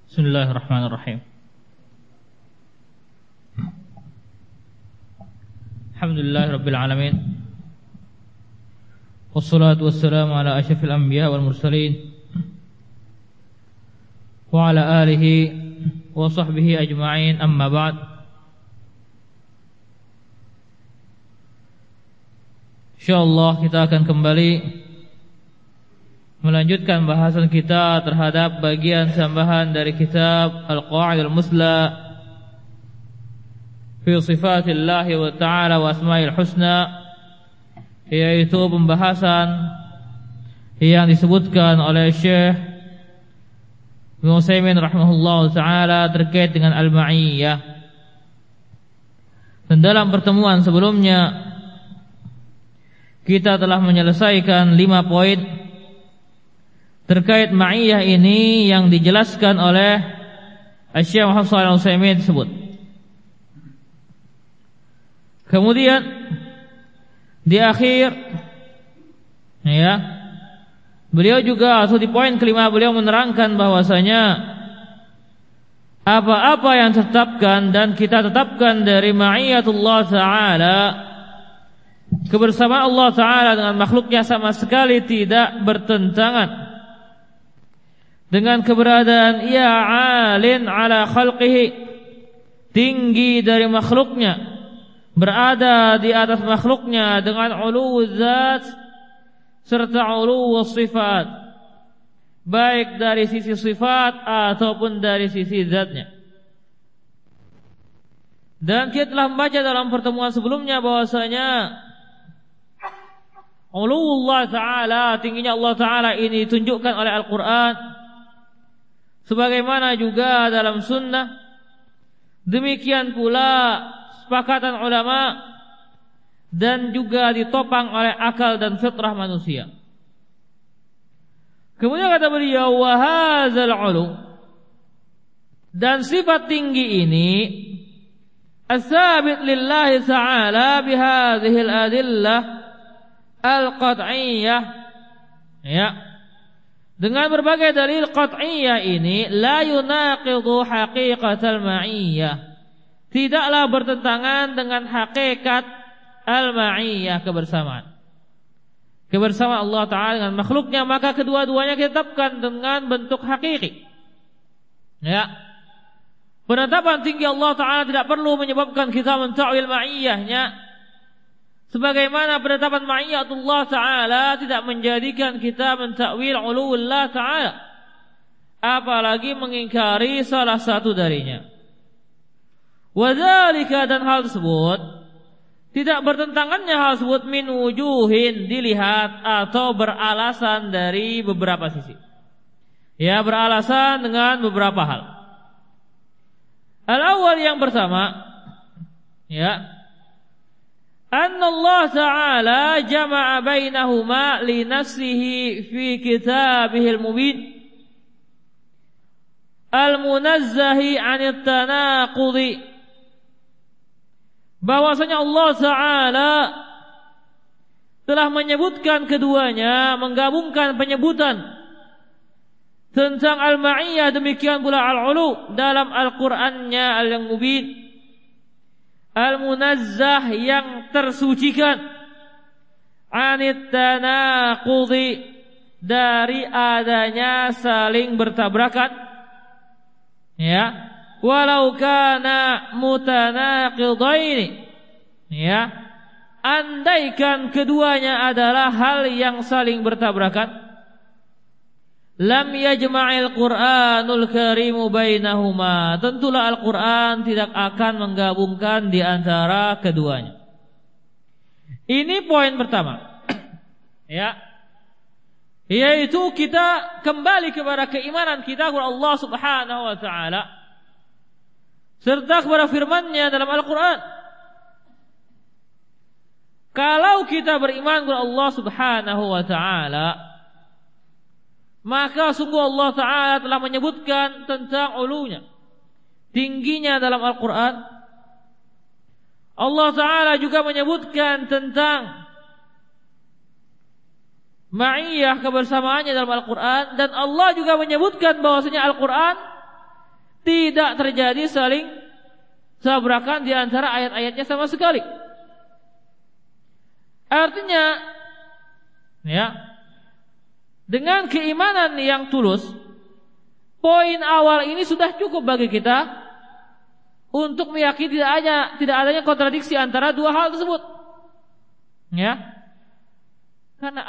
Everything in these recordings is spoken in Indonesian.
Bismillahirrahmanirrahim. Alhamdulillahirabbil alamin. Wassalatu wassalamu ala asyrafil anbiya wal mursalin wa ala alihi wa sahbihi ajma'in, amma ba'd. Insyaallah kita akan kembali melanjutkan bahasan kita terhadap bagian tambahan dari kitab Al-Qawaidul Musla fi Sifatillahi wa Ta'ala wa Asma'il Husna, yaitu pembahasan yang disebutkan oleh Syekh Ibnu Utsaimin rahimahullah ta'ala terkait dengan Al-Ma'iyyah. Dan dalam pertemuan sebelumnya kita telah menyelesaikan 5 poin terkait ma'iyah ini yang dijelaskan oleh Syekh Muhammad Shalih Al-Utsaimin tersebut. Kemudian di akhir beliau juga, atau di poin kelima, beliau menerangkan bahwasanya apa-apa yang ditetapkan dan kita tetapkan dari ma'iyatullah ta'ala, kebersamaan Allah ta'ala dengan makhluknya, sama sekali tidak bertentangan dengan keberadaan ia alin ala khalqihi, tinggi dari makhluknya, berada di atas makhluknya dengan ulu zat serta ulu sifat, baik dari sisi sifat ataupun dari sisi zatnya. Dan kita telah membaca dalam pertemuan sebelumnya bahwasanya uluwullah ta'ala, tingginya Allah ta'ala ini ditunjukkan oleh Al-Quran, sebagaimana juga dalam sunnah. Demikian pula sepakatan ulama dan juga ditopang oleh akal dan fitrah manusia. Kemudian kata beliau, wa hadzal ulu, dan sifat tinggi ini as-sabit lillahi ta'ala bihadhihi al-adillah al-qat'iyyah, dengan berbagai dalil qat'iyyah ini, la yunaqidu haqiqatal ma'iyyah, tidaklah bertentangan dengan hakikat al-ma'iyyah, kebersamaan Allah Ta'ala dengan makhluknya, maka kedua-duanya kita tetapkan dengan bentuk hakiki. Penetapan tinggi Allah Ta'ala tidak perlu menyebabkan kita menta'wil ma'iyyahnya, sebagaimana penetapan ma'iyatullah ta'ala tidak menjadikan kita mentakwil uluwullah ta'ala, apalagi mengingkari salah satu darinya. Wadzalika, dan hal tersebut tidak bertentangannya hal tersebut min wujuhin, dilihat atau beralasan dari beberapa sisi. Beralasan dengan beberapa hal. Al-awwal, yang pertama, anna Allah Ta'ala jama'a bainahuma li nafsihi fi kitabihil mubin al-munazzahi 'anil tanaqudi, bahwasanya Allah Ta'ala telah menyebutkan keduanya, menggabungkan penyebutan tentang al-ma'iyyah, demikian pula al-ulu dalam Al-Qur'annya al-mubin, al-munazzah yang tersucikan, anit tanaqudi, dari adanya saling bertabrakan, walau kana mutanaqidaini, andaikan keduanya adalah hal yang saling bertabrakan, lam yajma'il Qur'anul Karimu bainahuma, tentulah Al-Quran tidak akan menggabungkan di antara keduanya. Ini poin pertama. Yaitu kita kembali kepada keimanan kita kepada Allah Subhanahu wa ta'ala serta kepada firman-Nya dalam Al-Quran. Kalau kita beriman kepada Allah Subhanahu wa ta'ala, maka sungguh Allah Ta'ala telah menyebutkan tentang ulunya, tingginya dalam Al-Quran. Allah Ta'ala juga menyebutkan tentang ma'iyah, kebersamaannya dalam Al-Quran. Dan Allah juga menyebutkan bahwasanya Al-Quran tidak terjadi saling tabrakan di antara ayat-ayatnya sama sekali. Artinya, ya, dengan keimanan yang tulus, poin awal ini sudah cukup bagi kita untuk meyakini tidak adanya kontradiksi antara dua hal tersebut. Ya. Karena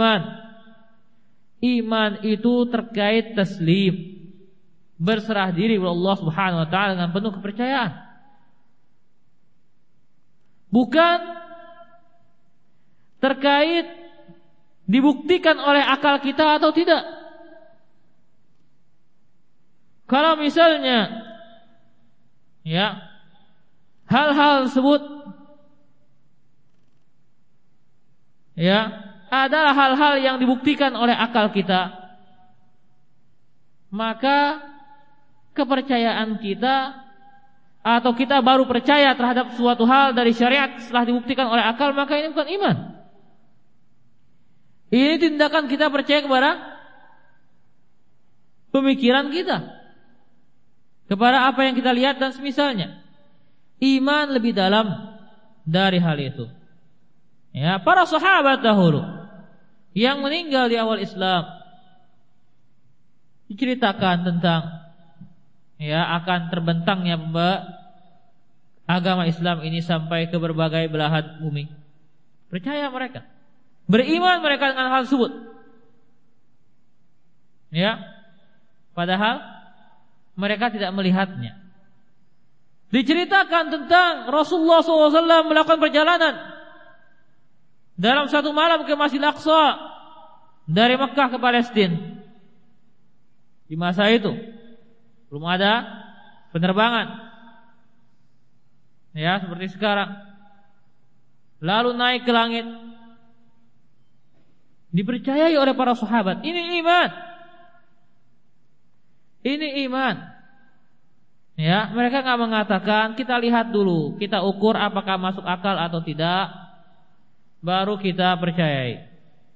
iman itu terkait taslim, berserah diri kepada Allah Subhanahu wa taala dengan penuh kepercayaan. Bukan terkait dibuktikan oleh akal kita atau tidak. Kalau misalnya ya hal-hal tersebut ya adalah hal-hal yang dibuktikan oleh akal kita, maka kepercayaan kita atau kita baru percaya terhadap suatu hal dari syariat setelah dibuktikan oleh akal, maka ini bukan iman. Ini tindakan kita percaya kepada pemikiran kita, kepada apa yang kita lihat dan semisalnya. Iman lebih dalam dari hal itu. Ya, para sahabat dahulu yang meninggal di awal Islam diceritakan tentang ya akan terbentangnya agama Islam ini sampai ke berbagai belahan bumi. Percaya mereka, beriman mereka dengan hal tersebut. Ya, padahal mereka tidak melihatnya. Diceritakan tentang Rasulullah SAW melakukan perjalanan dalam satu malam ke Masjidil Aqsa dari Mekah ke Palestina. Di masa itu belum ada penerbangan, ya seperti sekarang. Lalu naik ke langit, dipercayai oleh para sahabat. Ini iman. Ini iman. Ya, mereka enggak mengatakan kita lihat dulu, kita ukur apakah masuk akal atau tidak, baru kita percayai.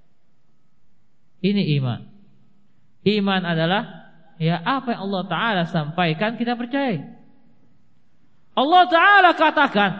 Ini iman. Iman adalah ya apa yang Allah Ta'ala sampaikan kita percayai. Allah Ta'ala katakan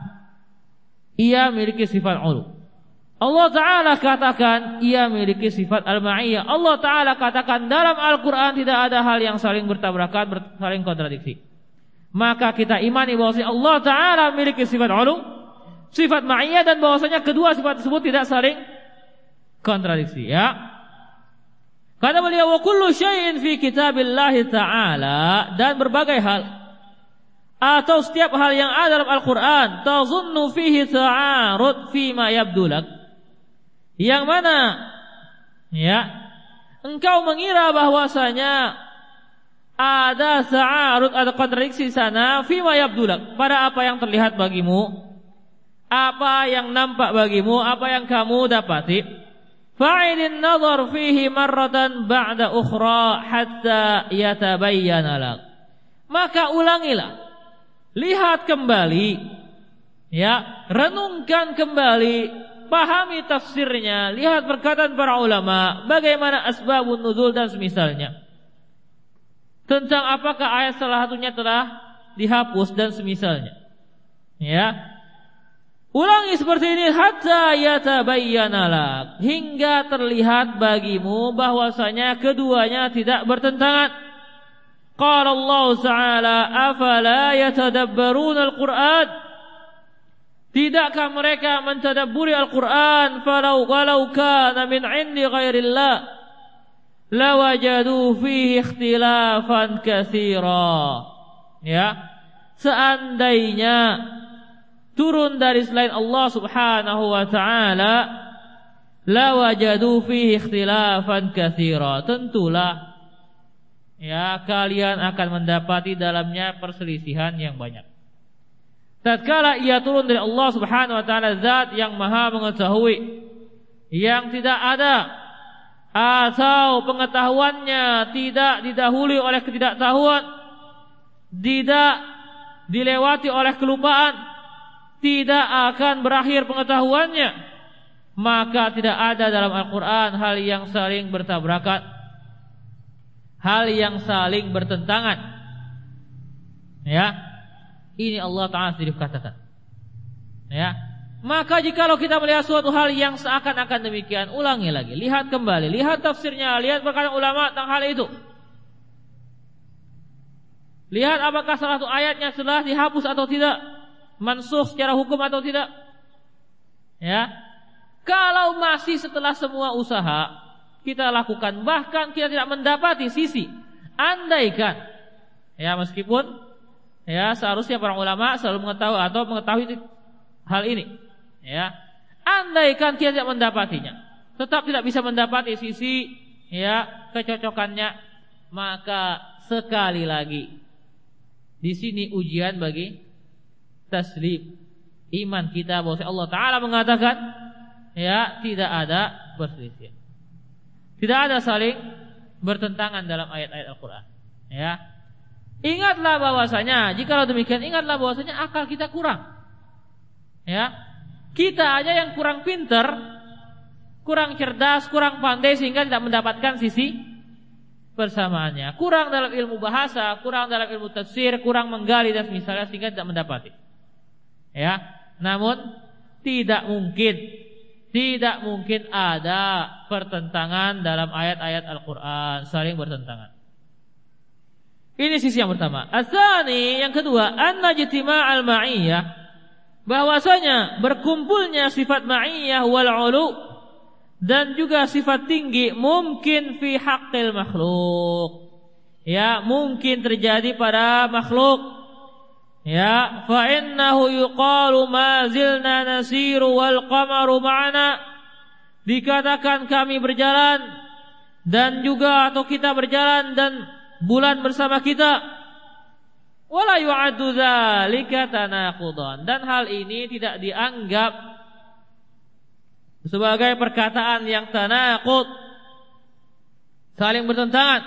ia memiliki sifat ulu. Allah Ta'ala katakan ia memiliki sifat al-ma'iyah. Allah Ta'ala katakan dalam Al-Quran tidak ada hal yang saling bertabrakan, saling kontradiksi. Maka kita imani bahwasanya Allah Ta'ala memiliki sifat ulu, sifat ma'iyah, dan bahwasanya kedua sifat tersebut tidak saling kontradiksi. Ya, kata beliau, wa kullu syai'in fi kitabillahi ta'ala, dan berbagai hal atau setiap hal yang ada dalam Al-Quran tazunnu fihi ta'arud fima yabdulak, yang mana ya engkau mengira bahwasanya ada ta'arud atau kontradiksi sana fima yabdulak, pada apa yang terlihat bagimu, apa yang nampak bagimu, apa yang kamu dapati. Fa'idin nazar fihi marratan ba'da ukhra hatta yatabayyana lak, maka ulangilah, lihat kembali, ya, renungkan kembali, pahami tafsirnya, lihat perkataan para ulama, bagaimana asbabun nuzul dan semisalnya, tentang apakah ayat salah satunya telah dihapus dan semisalnya. Ya, ulangi seperti ini hatta yatabayyana lak, hingga terlihat bagimu bahwasanya keduanya tidak bertentangan. Qala Allah Ta'ala afala yatadabbaruna al-Qur'an, tidakkah mereka mentadabburi Al-Qur'an, walau kana min 'indi ghairillah lawajadu fihi ikhtilafan katsira. Ya, seandainya turun dari selain Allah Subhanahu wa taala, lawajadu fihi ikhtilafan katsira, tentulah ya kalian akan mendapati dalamnya perselisihan yang banyak. Tatkala ia turun dari Allah Subhanahu wa taala, zat yang maha mengetahui, yang tidak ada atau pengetahuannya tidak didahului oleh ketidaktahuan, tidak dilewati oleh kelupaan, tidak akan berakhir pengetahuannya, maka tidak ada dalam Al-Quran hal yang saling bertabrakan, hal yang saling bertentangan. Ya. Ini Allah Ta'ala sendiri katakan. Ya. Maka jikalau kita melihat suatu hal yang seakan-akan demikian, ulangi lagi, lihat kembali, lihat tafsirnya, lihat perkataan ulama tentang hal itu. Lihat apakah salah satu ayatnya sudah dihapus atau tidak, mansukh secara hukum atau tidak. Ya. Kalau masih setelah semua usaha kita lakukan, bahkan kita tidak mendapati sisi, andaikan, ya meskipun ya seharusnya para ulama selalu mengetahui hal ini. Ya, andaikan kita tidak mendapatinya, tetap tidak bisa mendapati sisi ya kecocokannya, maka sekali lagi di sini ujian bagi taslim iman kita bahwa Allah Ta'ala mengatakan ya tidak ada perselisihan, tidak ada saling bertentangan dalam ayat-ayat Al-Quran. Ya, ingatlah bahwasanya jikalau demikian, ingatlah bahwasanya akal kita kurang. Ya. Kita aja yang kurang pintar, kurang cerdas, kurang pandai sehingga tidak mendapatkan sisi persamaannya. Kurang dalam ilmu bahasa, kurang dalam ilmu tafsir, kurang menggali dan misalnya sehingga tidak mendapati. Ya, namun tidak mungkin ada pertentangan dalam ayat-ayat Al-Quran, saling bertentangan. Ini sisi yang pertama. Asani, yang kedua, anna ijtima'al ma'iyyah, bahwasanya berkumpulnya sifat ma'iyah wal 'ulu dan juga sifat tinggi mungkin fi haqqil makhluk. Ya, mungkin terjadi pada makhluk. Ya, fa innahu yuqalu ma zilna nasiru wal qamaru ma'ana. Dikatakan kami berjalan dan juga atau kita berjalan dan bulan bersama kita. Wala yu'addu dzalika tanaqudan, dan hal ini tidak dianggap sebagai perkataan yang tanaqud, saling bertentangan.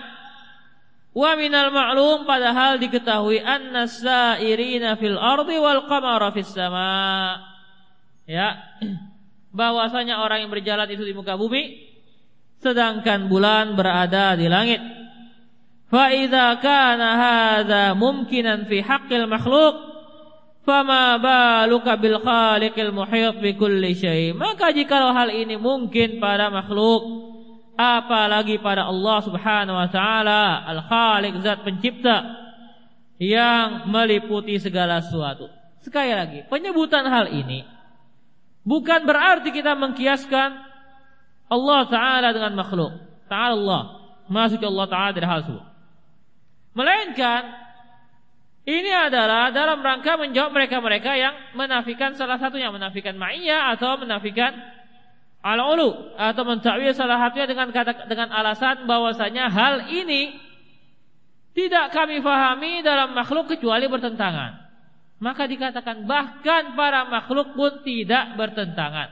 Wa minal ma'lum, padahal diketahui anna as-sa'irina fil ardi wal qamara fis sama. Ya, bahwasanya orang yang berjalan itu di muka bumi sedangkan bulan berada di langit. Fa idza kana hadza mumkinan fi haqqil makhluq fama baluka bil khaliqil muhit bi kulli syai. Maka jikalau hal ini mungkin pada makhluk, apalagi pada Allah Subhanahu wa taala, al-Khaliq, zat pencipta yang meliputi segala sesuatu. Sekali lagi, penyebutan hal ini bukan berarti kita mengkiaskan Allah Ta'ala dengan makhluk. Ta'ala Allah, masuk Allah Ta'ala dari hal tersebut. Melainkan ini adalah dalam rangka menjawab mereka-mereka yang menafikan salah satunya, menafikan ma'iyah atau menafikan al-ulu, atau mentakwil salah satunya dengan alasan bahwasanya hal ini tidak kami fahami dalam makhluk kecuali bertentangan. Maka dikatakan bahkan para makhluk pun tidak bertentangan.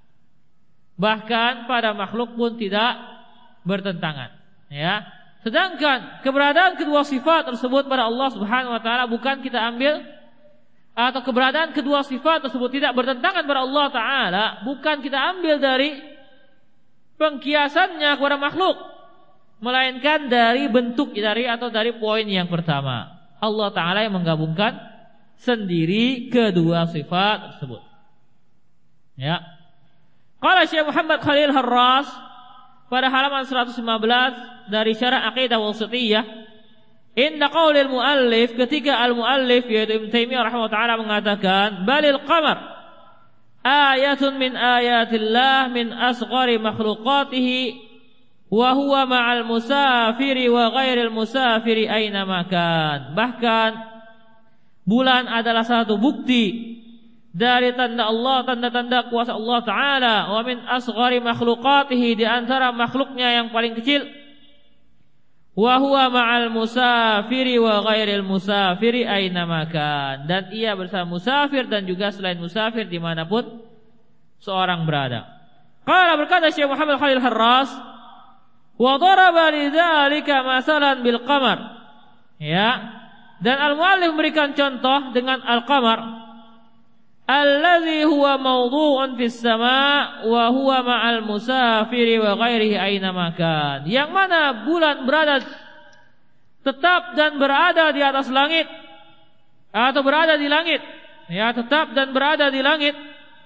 Bahkan pada makhluk pun tidak bertentangan. Ya. Sedangkan keberadaan kedua sifat tersebut pada Allah Subhanahu wa taala bukan kita ambil, atau keberadaan kedua sifat tersebut tidak bertentangan pada Allah Ta'ala bukan kita ambil dari pengkiasannya kepada makhluk, melainkan dari bentuk atau dari poin yang pertama. Allah Ta'ala yang menggabungkan sendiri kedua sifat tersebut. Ya. Qala Syekh Muhammad Khalil Harras pada halaman 115 dari Syarah Aqidah Wasithiyah, inna qaulil muallif, ketika al-muallif yaitu Ibnu Taimiyah rahimahullah taala mengatakan balil qamar ayatun min ayatillah min asghari makhluqatihi wa huwa ma'al musafiri wa ghairil musafiri aina makan. Bahkan bulan adalah satu bukti dari tanda Allah, tanda-tanda kuasa Allah Ta'ala. Wa min asghari makhluqatihi, di antara makhluknya yang paling kecil. Wa huwa ma'al musafiri wa ghairil musafiri aina makan, dan ia bersama musafir dan juga selain musafir dimanapun seorang berada. Qala, berkata Syekh Muhammad Khalil Harras, wa daraba lidzalika masalan bil qamar. Ya, dan al-muallif memberikan contoh dengan al-qamar, alladzi huwa mawdu'un fis sama' wa huwa ma'al musafiri wa ghairihi aina makan, yang mana bulan berada tetap dan berada di atas langit, atau berada di langit, ya, tetap dan berada di langit.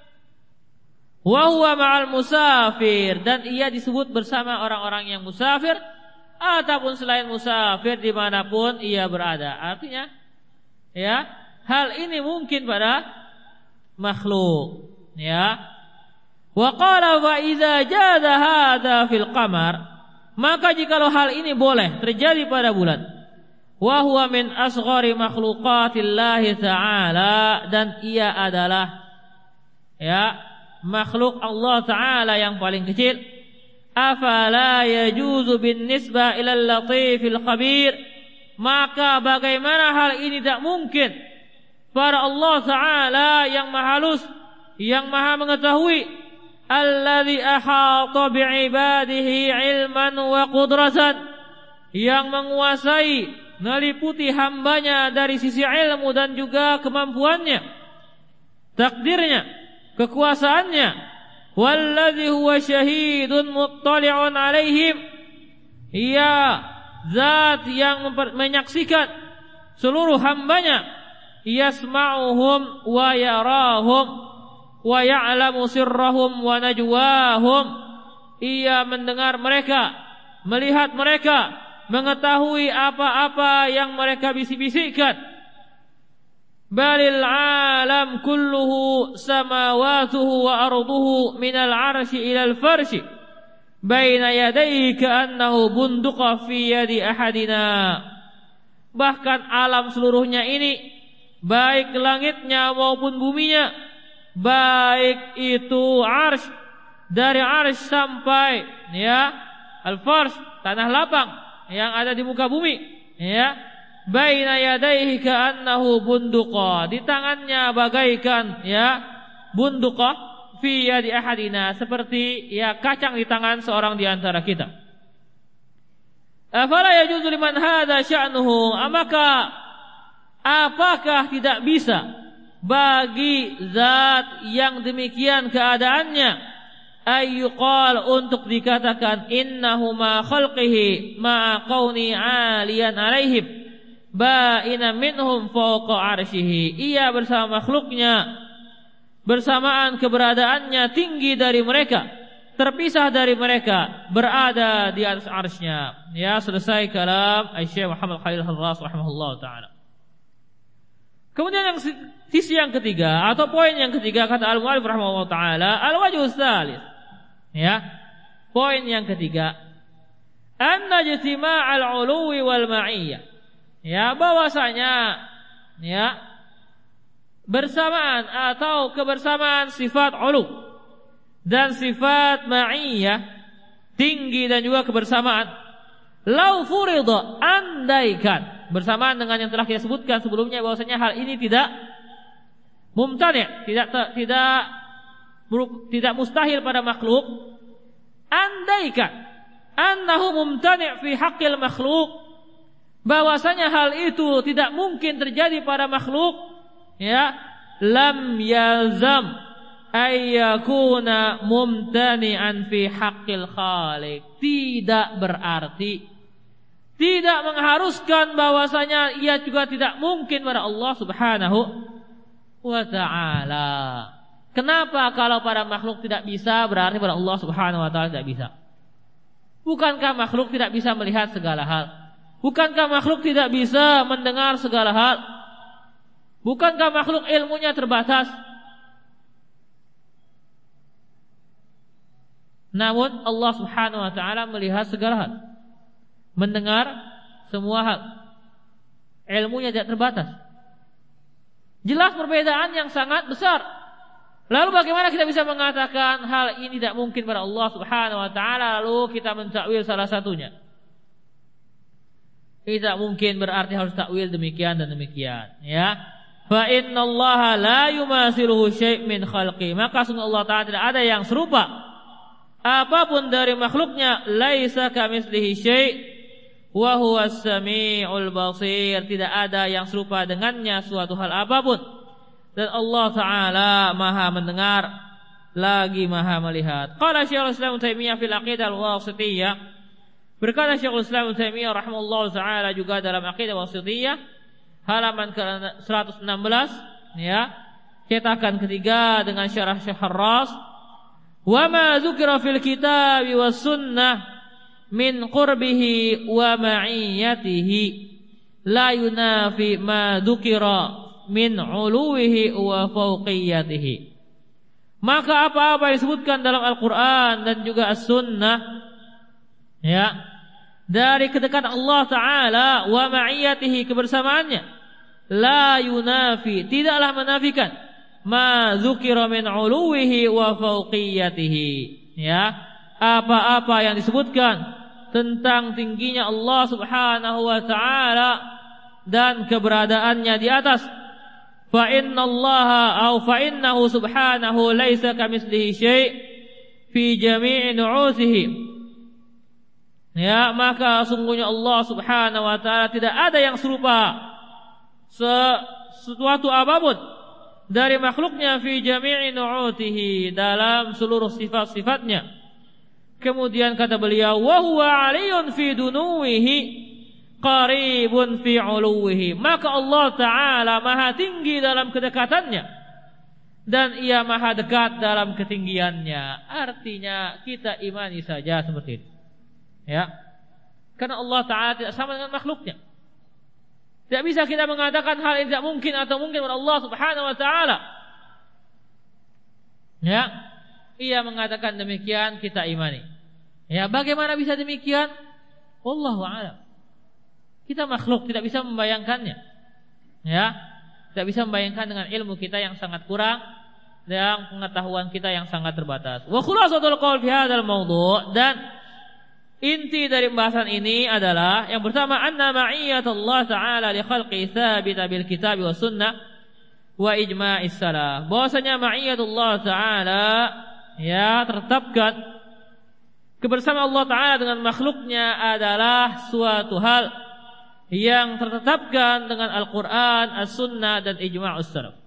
Wa huwa ma'al musafir, dan ia disebut bersama orang-orang yang musafir ataupun selain musafir dimanapun ia berada. Artinya, ya, hal ini mungkin pada makhluk, ya. Wa qala fa idza jaza hadza fil qamar, maka jikalau hal ini boleh terjadi pada bulan, wa huwa min asghari makhluqatillahi ta'ala, dan ia adalah, ya, makhluk Allah Ta'ala yang paling kecil, afala yajuzu bin nisbah ilal latifil khabir, maka bagaimana hal ini tidak mungkin pada Allah Ta'ala yang maha halus, yang maha mengetahui, alladzi ahata bi'ibadihi ilman wa qudratan, yang menguasai, meliputi hambanya dari sisi ilmu dan juga kemampuannya, takdirnya, kekuasaannya. Walladzi huwa syahidun muttali'un alaihim, ia zat yang menyaksikan seluruh hambanya, yasma'uhum wa yarahum wa ya'lamu sirrahum wa najwahum, ia mendengar mereka, melihat mereka, mengetahui apa-apa yang mereka bisik-bisikkan. Balil alam kulluhu samawatuhu wa arduhu minal arsy ilal farsy baina yadayhi ka'annahu bunduqa fi yadi ahadina. Bahkan alam seluruhnya ini, baik langitnya maupun buminya, baik itu arsy, dari arsy sampai, ya, al-farsy, tanah lapang yang ada di muka bumi, ya, baina yadayhi ka'annahu bunduqa, di tangannya bagaikan, ya, bunduqa fi yadi ahadina, seperti, ya, kacang di tangan seorang di antara kita. Afala yajuzu liman hadza sya'nuhu, apakah tidak bisa bagi zat yang demikian keadaannya, ayyuqal, untuk dikatakan innahu ma khalqihi ma qauni 'aliyan 'alaihim ba'ina minhum fawqa arsyihi, ia bersama makhluknya, bersamaan keberadaannya tinggi dari mereka, terpisah dari mereka, berada di atas arsy-Nya. Ya, selesai kalam Syekh Muhammad Khalil Al-Ras rahimahullah taala. Kemudian yang sisi yang ketiga atau poin yang ketiga, kata al-mu'allif rahimahullah taala, al-wajhu tsalits, ya, poin yang ketiga, anna ijtima'al 'uluwi wal ma'iyyah, ya, bahwasanya, ya, bersamaan atau kebersamaan sifat ulu dan sifat ma'iyyah, tinggi dan juga kebersamaan, lau furida, andaikan, bersamaan dengan yang telah kita sebutkan sebelumnya, bahwasanya hal ini tidak mumtani', tidak mustahil pada makhluk, andaikan annahu mumtani' fi haqqil makhluk, bahwasanya hal itu tidak mungkin terjadi pada makhluk, ya, lam yalzam ayyakuna mumtani'an fi haqqil khaliq, tidak berarti, tidak mengharuskan bahwasanya ia juga tidak mungkin pada Allah Subhanahu wa ta'ala. Kenapa kalau pada makhluk tidak bisa, berarti pada Allah Subhanahu wa ta'ala tidak bisa? Bukankah makhluk tidak bisa melihat segala hal? Bukankah makhluk tidak bisa mendengar segala hal? Bukankah makhluk ilmunya terbatas? Namun Allah Subhanahu wa ta'ala melihat segala hal, mendengar semua hal, ilmunya tidak terbatas. Jelas perbedaan yang sangat besar. Lalu bagaimana kita bisa mengatakan hal ini tidak mungkin pada Allah Subhanahu wa ta'ala, lalu kita mentakwil salah satunya? Tidak mungkin berarti harus takwil demikian dan demikian, ya. Fa innallaha la yumasiluhu syai' min khalqi, maka sungguh Allah Ta'ala tidak ada yang serupa apapun dari makhluknya. Laisa kamitslihi syai' wa huwas samiul basir, tidak ada yang serupa dengannya suatu hal apapun, dan Allah Ta'ala maha mendengar lagi maha melihat. Qala Syekhul Islam Ibnu Taimiyah fil Aqidah al-Wasithiyah, berkata Syekhul Islam Ibnu Taimiyah rahimahullah ta'ala juga dalam Aqidah Wasithiyah, halaman ke-116 ya, cetakan ketiga dengan syarah Syekh Harras. Wa ma dzukira fil kitabi was sunnah min qurbihi wa ma'iyatihi la yunafi ma dzukira min uluwihi wa fawqiyatihi. Maka apa-apa yang disebutkan dalam Al-Quran dan juga As-Sunnah ya, dari kedekatan Allah Ta'ala wa ma'iyatihi, kebersamaannya, la yunafi, tidaklah menafikan ma dzukira min uluwihi wa fawqiyatihi ya, apa-apa yang disebutkan tentang tingginya Allah Subhanahu wa Ta'ala dan keberadaannya di atas. Fa innahu subhanahu laisa kamitslihi syai' fi jami'i nu'usihi ya, maka sungguhnya Allah Subhanahu wa Ta'ala tidak ada yang serupa sesuatu apapun dari makhluknya, fi jami'i nu'utihi, dalam seluruh sifat-sifatnya. Kemudian kata beliau, wa huwa 'aliyyun fi dunuwihi qaribun fi 'uluwihi, maka Allah Ta'ala maha tinggi dalam kedekatannya dan ia maha dekat dalam ketinggiannya. Artinya kita imani saja seperti itu ya, karena Allah Ta'ala tidak sama dengan makhluknya. Tidak bisa kita mengatakan hal yang tidak mungkin atau mungkin kepada Allah Subhanahu wa Ta'ala ya, ia mengatakan demikian, kita imani ya. Bagaimana bisa demikian? Wallahu a'lam. Kita makhluk, tidak bisa membayangkannya ya, tidak bisa membayangkan dengan ilmu kita yang sangat kurang dan pengetahuan kita yang sangat terbatas. Wa khulasatul qaul fi hadzal mawdu', dan inti dari pembahasan ini adalah yang pertama, anna ma'iyatullah Ta'ala li khalqi tsabita bil kitab wa sunnah wa ijma'is salaf. Bahwasanya ma'iyatullah Ta'ala ya, tertetapkan kebersamaan Allah Ta'ala dengan makhluknya adalah suatu hal yang tertetapkan dengan Al-Quran, As-Sunnah dan ijma'us salaf,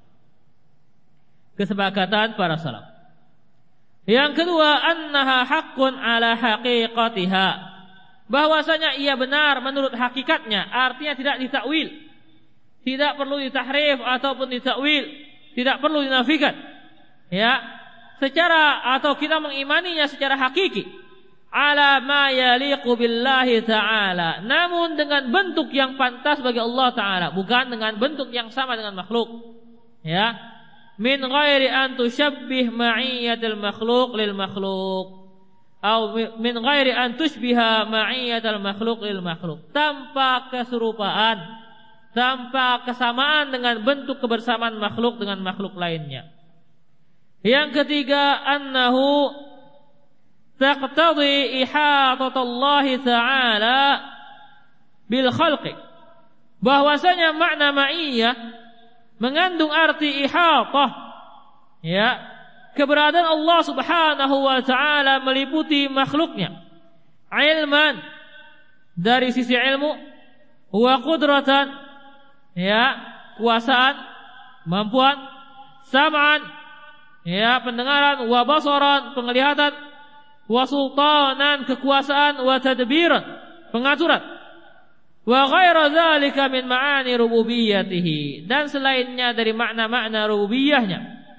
kesepakatan para salaf. Yang kedua, annaha haqqun ala haqiqatiha, bahwasanya ia benar menurut hakikatnya, artinya tidak ditakwil, tidak perlu ditahrif ataupun ditakwil, tidak perlu dinafikan ya, secara atau kita mengimaninya secara hakiki, ala ma yaliqu billahi ta'ala, namun dengan bentuk yang pantas bagi Allah Ta'ala, bukan dengan bentuk yang sama dengan makhluk ya, min ghairi an tushabbih ma'iyyatal makhluq lil makhluq, atau min ghairi an tushbiha ma'iyyatal makhluq lil makhluq, tanpa keserupaan, tanpa kesamaan dengan bentuk kebersamaan makhluk dengan makhluk lainnya. Yang ketiga, annahu taqtadi ihatallahi ta'ala bil khalqi, bahwasanya makna ma'iyyah mengandung arti ihatah ya, keberadaan Allah Subhanahu wa Ta'ala meliputi makhluknya, ilman dari sisi ilmu, wa qudratan ya, kuasaan, kemampuan, sam'an ya, pendengaran, wa basaran, penglihatan, wa sultanan, kekuasaan, wa tadbiran, pengaturan, wa ghaira dzalika min ma'ani rububiyyatihi, dan selainnya dari makna-makna rububiyahnya.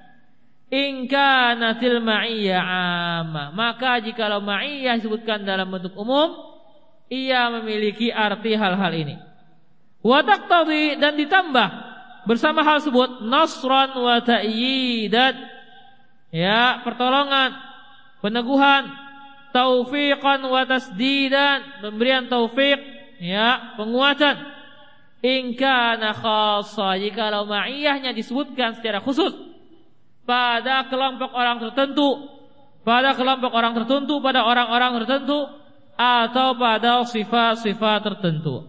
In kanatil ma'iyyah 'ammah, maka jikalau ma'iyyah disebutkan dalam bentuk umum, ia memiliki arti hal-hal ini. Wa taqtadi, dan ditambah bersama hal tersebut, nasran wa ta'yidan ya, pertolongan, peneguhan, taufiqan wa tasdidan, pemberian taufik ya, penguatan. In kana khassa, jikalau ma'iyahnya disebutkan secara khusus pada kelompok orang tertentu, pada kelompok orang tertentu, pada orang-orang tertentu, atau pada sifat-sifat tertentu.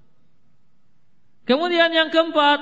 Kemudian yang keempat,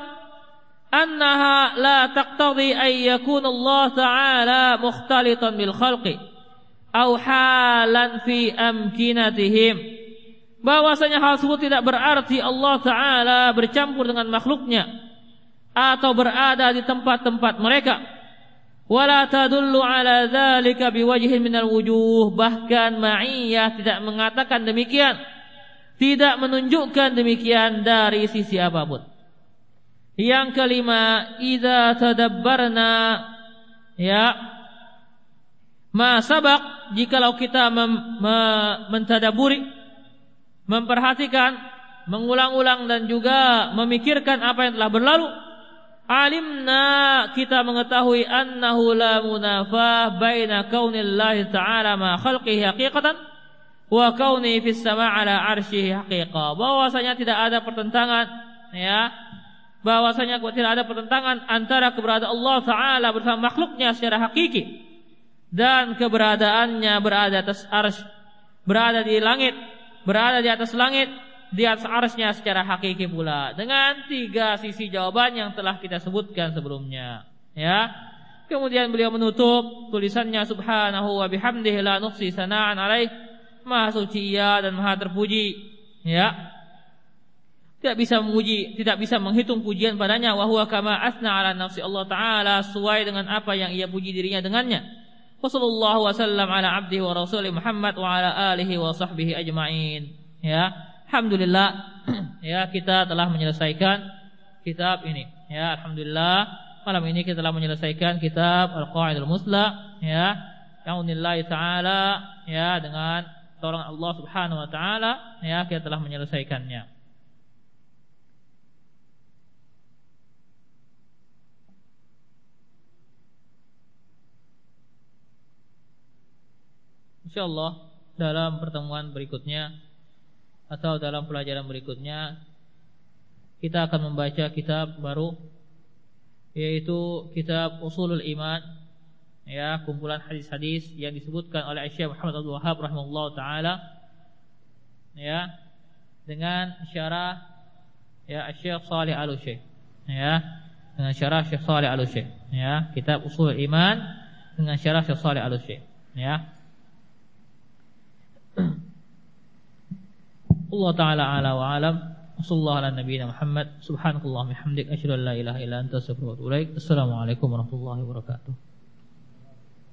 annaha la taqtadi ay yakuna Allah Ta'ala mukhtalitan bil khalqi aw halan fi amkinatihim, bahwasanya hal tersebut tidak berarti Allah Ta'ala bercampur dengan makhluknya atau berada di tempat-tempat mereka. Wala tadullu ala dzalika biwajhin minal wujuh, bahkan ma'iyyah tidak mengatakan demikian, tidak menunjukkan demikian dari sisi apapun Yang kelima, idza tadabbarna ya ma sabaq, jikalau kita mentadaburi, memperhatikan, mengulang-ulang dan juga memikirkan apa yang telah berlalu, alimna, kita mengetahui annahu la munafah baina kaunillahi ta'ala ma khalqihi haqiqatan wa kauni fis sama' ala arsyihi haqiqah, bahwasanya tidak ada pertentangan, ya, bahwasanya tidak ada pertentangan antara keberadaan Allah Ta'ala bersama makhluknya secara hakiki dan keberadaannya berada atas arsy, berada di langit, berada di atas langit, di atas arsy-Nya secara hakiki pula, dengan 3 sisi jawaban yang telah kita sebutkan sebelumnya, ya. Kemudian beliau menutup tulisannya, subhanahu wa bihamdihi la nuhsi sana'an alaih, maha suci Ia dan maha terpuji, ya. Tidak bisa memuji, tidak bisa menghitung pujian padanya. Wa huwa kama asna ala nafsi, Allah Ta'ala sesuai dengan apa yang Ia puji dirinya dengannya. Wa sallallahu wasallam ala abdihi wa rasulih Muhammad wa ala alihi wa sahbihi ajma'in. Ya, alhamdulillah, ya, kita telah menyelesaikan kitab ini. Ya, alhamdulillah, malam ini kita telah menyelesaikan kitab Al-Qawaidul Musla, ya, yang unillahi ta'ala, ya, dengan tolong Allah Subhanahu wa ta'ala, ya, kita telah menyelesaikannya. InsyaAllah dalam pertemuan berikutnya atau dalam pelajaran berikutnya kita akan membaca kitab baru, yaitu kitab Ushulul Iman, ya, kumpulan hadis-hadis yang disebutkan oleh Syekh Muhammad Abdul Wahhab rahimahullah taala, ya, dengan syarah, ya, Syekh Shalih Al-Utsaimin, ya, dengan syarah Syekh Shalih Al-Utsaimin, ya, kitab Ushulul Iman dengan syarah Syekh Shalih Al-Utsaimin, ya. Allah Ta'ala ala wa alam. Sallallahu ala nabiyina Muhammad. Subhanakallahumma hamdik, asyhadu an la ilaha illa anta, astaghfiruka wa atubu ilaik. Assalamualaikum warahmatullahi wabarakatuh.